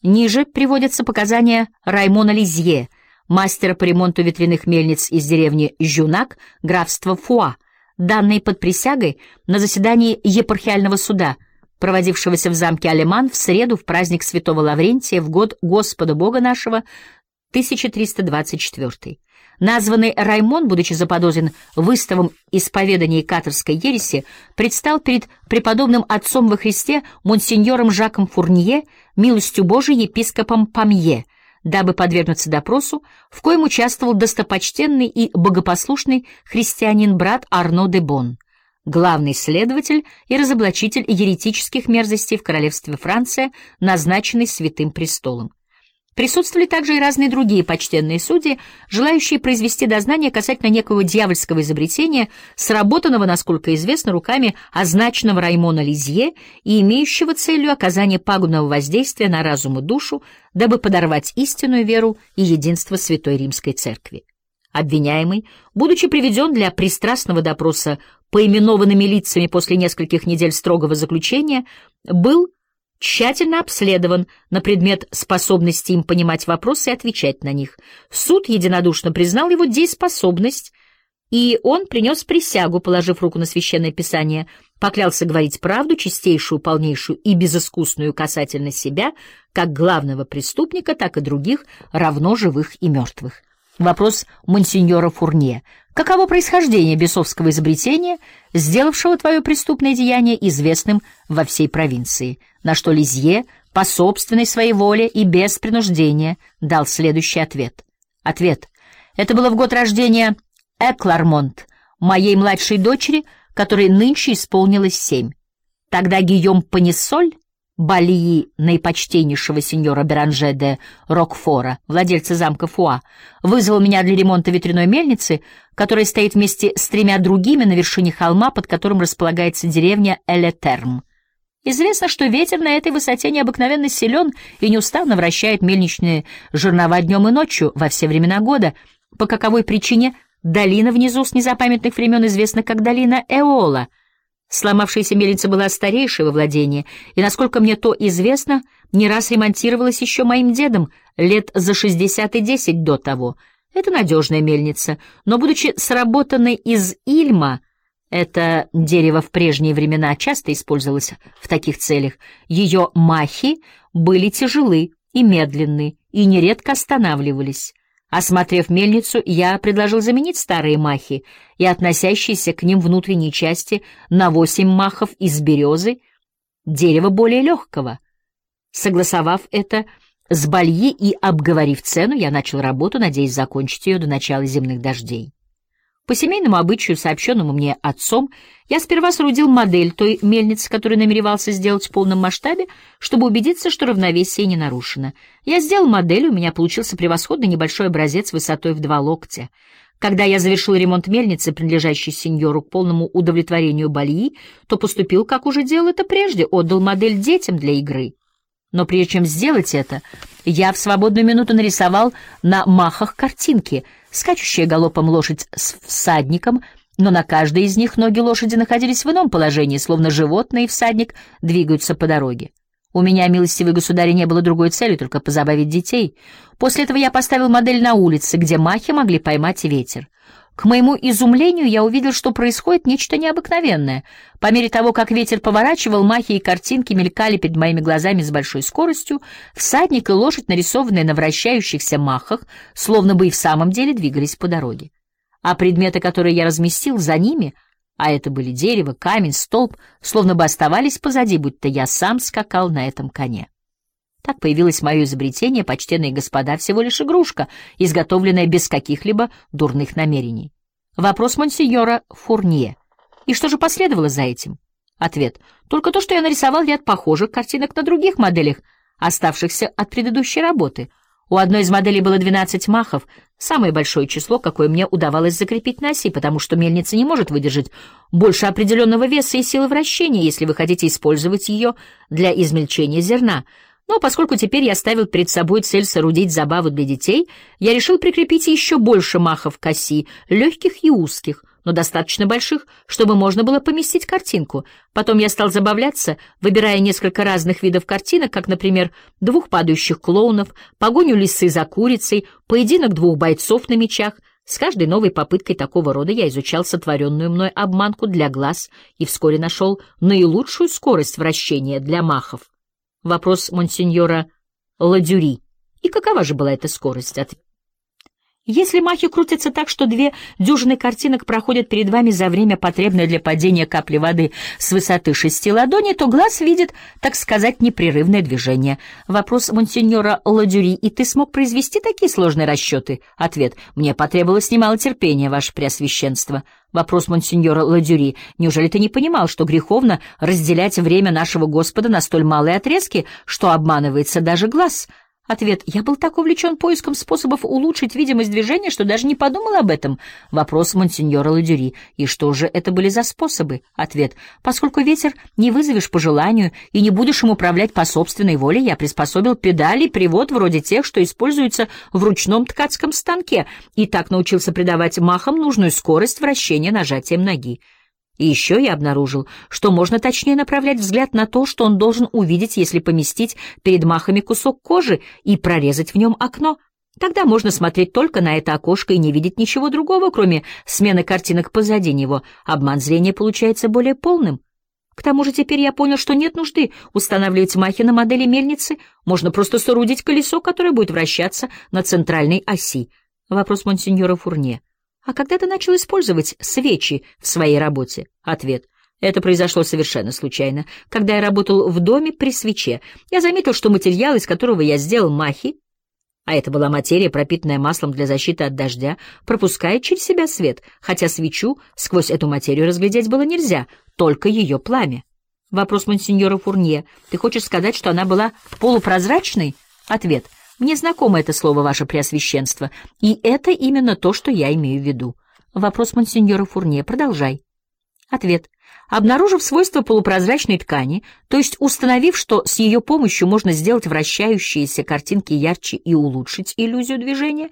Ниже приводятся показания Раймона Лизье, мастера по ремонту ветряных мельниц из деревни Жюнак, графства Фуа, данные под присягой на заседании епархиального суда, проводившегося в замке Алеман в среду в праздник Святого Лаврентия в год Господа Бога нашего 1324. Названный Раймон, будучи заподозрен в истовом исповедании каторской ереси, предстал перед преподобным отцом во Христе монсеньором Жаком Фурнье, милостью Божией епископом Памье, дабы подвергнуться допросу, в коем участвовал достопочтенный и богопослушный христианин-брат Арно де Бон, главный следователь и разоблачитель еретических мерзостей в королевстве Франция, назначенный Святым Престолом. Присутствовали также и разные другие почтенные судьи, желающие произвести дознание касательно некого дьявольского изобретения, сработанного, насколько известно, руками означенного Раймона Лизье и имеющего целью оказание пагубного воздействия на разум и душу, дабы подорвать истинную веру и единство Святой Римской Церкви. Обвиняемый, будучи приведен для пристрастного допроса поименованными лицами после нескольких недель строгого заключения, был тщательно обследован на предмет способности им понимать вопросы и отвечать на них. Суд единодушно признал его дееспособность, и он принес присягу, положив руку на Священное Писание, поклялся говорить правду, чистейшую, полнейшую и безыскусную касательно себя, как главного преступника, так и других, равно живых и мертвых. Вопрос монсеньора Фурнье. Каково происхождение бесовского изобретения, сделавшего твое преступное деяние известным во всей провинции? На что Лизье, по собственной своей воле и без принуждения, дал следующий ответ. Ответ. Это было в год рождения Эклармонт, моей младшей дочери, которой нынче исполнилось 7. Тогда Гийом Панисоль, Балии наипочтеннейшего сеньора Беранже де Рокфора, владельца замка Фуа, вызвал меня для ремонта ветряной мельницы, которая стоит вместе с 3 другими на вершине холма, под которым располагается деревня Элетерм. Известно, что ветер на этой высоте необыкновенно силен и неустанно вращает мельничные жернова днем и ночью во все времена года, по каковой причине долина внизу с незапамятных времен известна как долина Эола. Сломавшаяся мельница была старейшей во владении, и, насколько мне то известно, не раз ремонтировалась еще моим дедом лет за 60 и 10 до того. Это надежная мельница, но, будучи сработанной из ильма, это дерево в прежние времена часто использовалось в таких целях, ее махи были тяжелы и медленны, и нередко останавливались. Осмотрев мельницу, я предложил заменить старые махи и относящиеся к ним внутренние части на 8 махов из березы, дерева более легкого. Согласовав это с Бальи и обговорив цену, я начал работу, надеясь закончить ее до начала зимних дождей. По семейному обычаю, сообщенному мне отцом, я сперва соорудил модель той мельницы, которую намеревался сделать в полном масштабе, чтобы убедиться, что равновесие не нарушено. Я сделал модель, у меня получился превосходный небольшой образец высотой в 2 локтя. Когда я завершил ремонт мельницы, принадлежащей сеньору к полному удовлетворению Бальи, то поступил, как уже делал это прежде, отдал модель детям для игры. Но прежде чем сделать это, я в свободную минуту нарисовал на махах картинки: скачущая галопом лошадь с всадником, но на каждой из них ноги лошади находились в ином положении, словно животное и всадник двигаются по дороге. У меня, милостивый государь, не было другой цели, только позабавить детей. После этого я поставил модель на улице, где махи могли поймать ветер. К моему изумлению я увидел, что происходит нечто необыкновенное. По мере того, как ветер поворачивал, махи и картинки мелькали перед моими глазами с большой скоростью, всадник и лошадь, нарисованные на вращающихся махах, словно бы и в самом деле двигались по дороге. А предметы, которые я разместил за ними, а это были дерево, камень, столб, словно бы оставались позади, будто я сам скакал на этом коне. Так появилось мое изобретение, почтенные господа, всего лишь игрушка, изготовленная без каких-либо дурных намерений. Вопрос монсеньора Фурнье. И что же последовало за этим? Ответ. Только то, что я нарисовал ряд похожих картинок на других моделях, оставшихся от предыдущей работы. У одной из моделей было 12 махов, самое большое число, какое мне удавалось закрепить на оси, потому что мельница не может выдержать больше определенного веса и силы вращения, если вы хотите использовать ее для измельчения зерна. Но поскольку теперь я ставил перед собой цель соорудить забаву для детей, я решил прикрепить еще больше махов к оси, легких и узких, но достаточно больших, чтобы можно было поместить картинку. Потом я стал забавляться, выбирая несколько разных видов картинок, как, например, 2 падающих клоунов, погоню лисы за курицей, поединок 2 бойцов на мечах. С каждой новой попыткой такого рода я изучал сотворенную мной обманку для глаз и вскоре нашел наилучшую скорость вращения для махов. Вопрос монсеньора Ладюри. И какова же была эта скорость? Если махи крутятся так, что 2 дюжины картинок проходят перед вами за время, потребное для падения капли воды с высоты 6 ладоней, то глаз видит, так сказать, непрерывное движение. Вопрос монсеньора Ладюри. И ты смог произвести такие сложные расчеты? Ответ. Мне потребовалось немало терпения, ваше преосвященство. Вопрос монсеньора Ладюри. Неужели ты не понимал, что греховно разделять время нашего Господа на столь малые отрезки, что обманывается даже глаз? Ответ. Я был так увлечен поиском способов улучшить видимость движения, что даже не подумал об этом. Вопрос монсеньора Ладюри. И что же это были за способы? Ответ. Поскольку ветер не вызовешь по желанию и не будешь им управлять по собственной воле, я приспособил педали и привод вроде тех, что используются в ручном ткацком станке, и так научился придавать махам нужную скорость вращения нажатием ноги. И еще я обнаружил, что можно точнее направлять взгляд на то, что он должен увидеть, если поместить перед махами кусок кожи и прорезать в нем окно. Тогда можно смотреть только на это окошко и не видеть ничего другого, кроме смены картинок позади него. Обман зрения получается более полным. К тому же теперь я понял, что нет нужды устанавливать махи на модели мельницы. Можно просто соорудить колесо, которое будет вращаться на центральной оси. Вопрос монсеньора Фурнье. А когда ты начал использовать свечи в своей работе? Ответ. Это произошло совершенно случайно. Когда я работал в доме при свече, я заметил, что материал, из которого я сделал махи, а это была материя, пропитанная маслом для защиты от дождя, пропускает через себя свет, хотя свечу сквозь эту материю разглядеть было нельзя, только ее пламя. Вопрос монсеньора Фурнье. Ты хочешь сказать, что она была полупрозрачной? Ответ. Мне знакомо это слово, ваше преосвященство, и это именно то, что я имею в виду. Вопрос монсеньора Фурнье. Продолжай. Ответ. Обнаружив свойства полупрозрачной ткани, то есть установив, что с ее помощью можно сделать вращающиеся картинки ярче и улучшить иллюзию движения,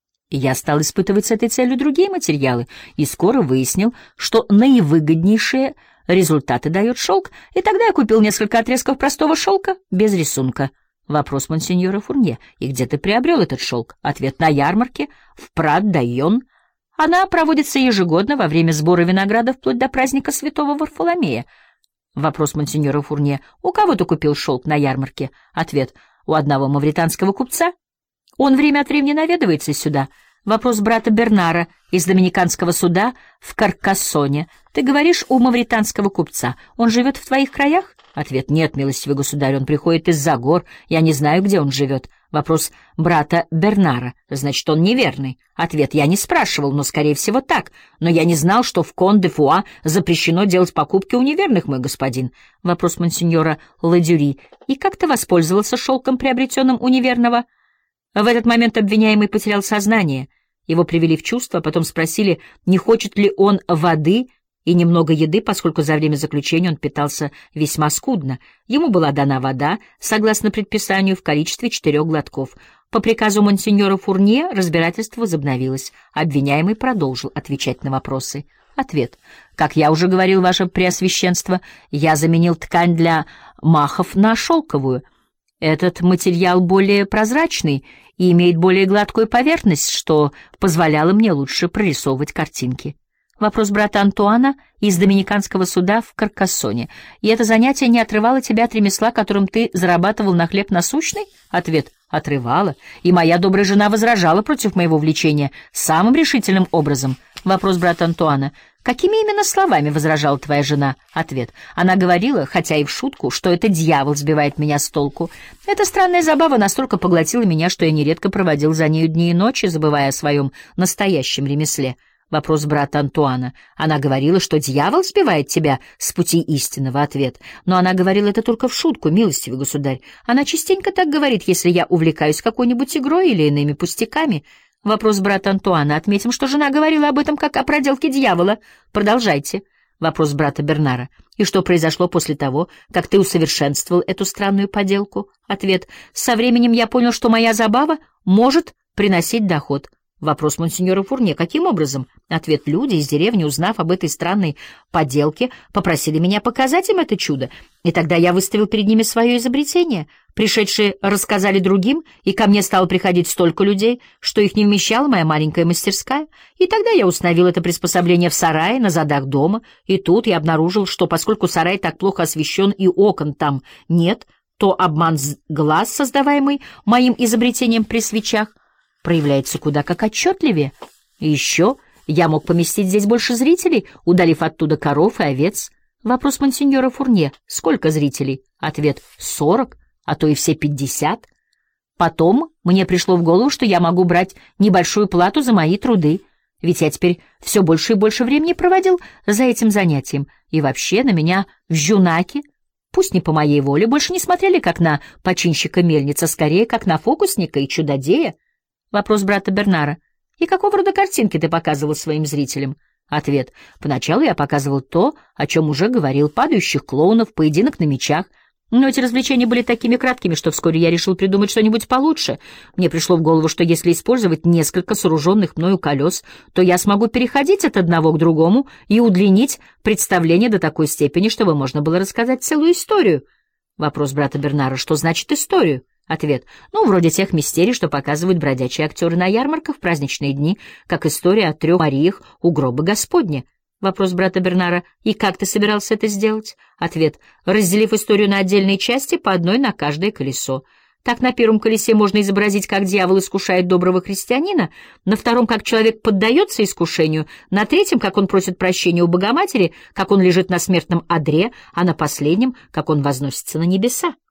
я стал испытывать с этой целью другие материалы и скоро выяснил, что наивыгоднейшие результаты дает шелк, и тогда я купил несколько отрезков простого шелка без рисунка. Вопрос монсеньора Фурнье. И где ты приобрел этот шелк? Ответ. На ярмарке в Прат-Дайон. Она проводится ежегодно во время сбора винограда вплоть до праздника Святого Варфоломея. Вопрос монсеньора Фурнье. У кого ты купил шелк на ярмарке? Ответ. У одного мавританского купца. Он время от времени наведывается сюда. Вопрос брата Бернара из Доминиканского суда в Каркассоне. Ты говоришь, у мавританского купца. Он живет в твоих краях? Ответ. Нет, милостивый государь, он приходит из-за гор. Я не знаю, где он живет. Вопрос брата Бернара. Значит, он неверный. Ответ. Я не спрашивал, но, скорее всего, так. Но я не знал, что в Кон-де-Фуа запрещено делать покупки у неверных, мой господин. Вопрос монсеньора Ладюри. И как ты воспользовался шелком, приобретенным у неверного? В этот момент обвиняемый потерял сознание. Его привели в чувство, потом спросили, не хочет ли он воды и немного еды, поскольку за время заключения он питался весьма скудно. Ему была дана вода, согласно предписанию, в количестве 4 глотков. По приказу монсеньора Фурнье разбирательство возобновилось. Обвиняемый продолжил отвечать на вопросы. Ответ. Как я уже говорил, ваше преосвященство, я заменил ткань для махов на шелковую. Этот материал более прозрачный и имеет более гладкую поверхность, что позволяло мне лучше прорисовывать картинки. Вопрос брата Антуана из Доминиканского суда в Каркассоне. И это занятие не отрывало тебя от ремесла, которым ты зарабатывал на хлеб насущный? Ответ. Отрывало. И моя добрая жена возражала против моего увлечения самым решительным образом. Вопрос брата Антуана. Какими именно словами возражала твоя жена? Ответ. Она говорила, хотя и в шутку, что это дьявол сбивает меня с толку. Эта странная забава настолько поглотила меня, что я нередко проводил за нею дни и ночи, забывая о своем настоящем ремесле. Вопрос брата Антуана. Она говорила, что дьявол сбивает тебя с пути истинного. Ответ. Но она говорила это только в шутку, милостивый государь. Она частенько так говорит, если я увлекаюсь какой-нибудь игрой или иными пустяками. Вопрос брата Антуана. Отметим, что жена говорила об этом как о проделке дьявола. Продолжайте. Вопрос брата Бернара. И что произошло после того, как ты усовершенствовал эту странную поделку? Ответ. Со временем я понял, что моя забава может приносить доход. Вопрос монсеньора Фурнье. Каким образом? Ответ: люди из деревни, узнав об этой странной поделке, попросили меня показать им это чудо, и тогда я выставил перед ними свое изобретение. Пришедшие рассказали другим, и ко мне стало приходить столько людей, что их не вмещала моя маленькая мастерская, и тогда я установил это приспособление в сарае на задах дома, и тут я обнаружил, что поскольку сарай так плохо освещен и окон там нет, то обман глаз, создаваемый моим изобретением при свечах, проявляется куда как отчетливее. И еще я мог поместить здесь больше зрителей, удалив оттуда коров и овец. Вопрос монсеньора Фурнье: сколько зрителей? Ответ: 40, а то и все 50. Потом мне пришло в голову, что я могу брать небольшую плату за мои труды, ведь я теперь все больше и больше времени проводил за этим занятием, и вообще на меня в Жюнаке, пусть не по моей воле, больше не смотрели как на починщика мельниц, а скорее как на фокусника и чудодея. Вопрос брата Бернара: и какого рода картинки ты показывал своим зрителям? Ответ: поначалу я показывал то, о чем уже говорил: падающих клоунов, поединок на мечах. Но эти развлечения были такими краткими, что вскоре я решил придумать что-нибудь получше. Мне пришло в голову, что если использовать несколько сооруженных мною колес, то я смогу переходить от одного к другому и удлинить представление до такой степени, чтобы можно было рассказать целую историю. Вопрос брата Бернара: что значит историю? Ответ: вроде тех мистерий, что показывают бродячие актеры на ярмарках в праздничные дни, как история о 3 Мариях у гроба Господня. Вопрос брата Бернара: и как ты собирался это сделать? Ответ: разделив историю на отдельные части, по одной на каждое колесо. Так на первом колесе можно изобразить, как дьявол искушает доброго христианина, на втором, как человек поддается искушению, на третьем, как он просит прощения у Богоматери, как он лежит на смертном одре, а на последнем, как он возносится на небеса.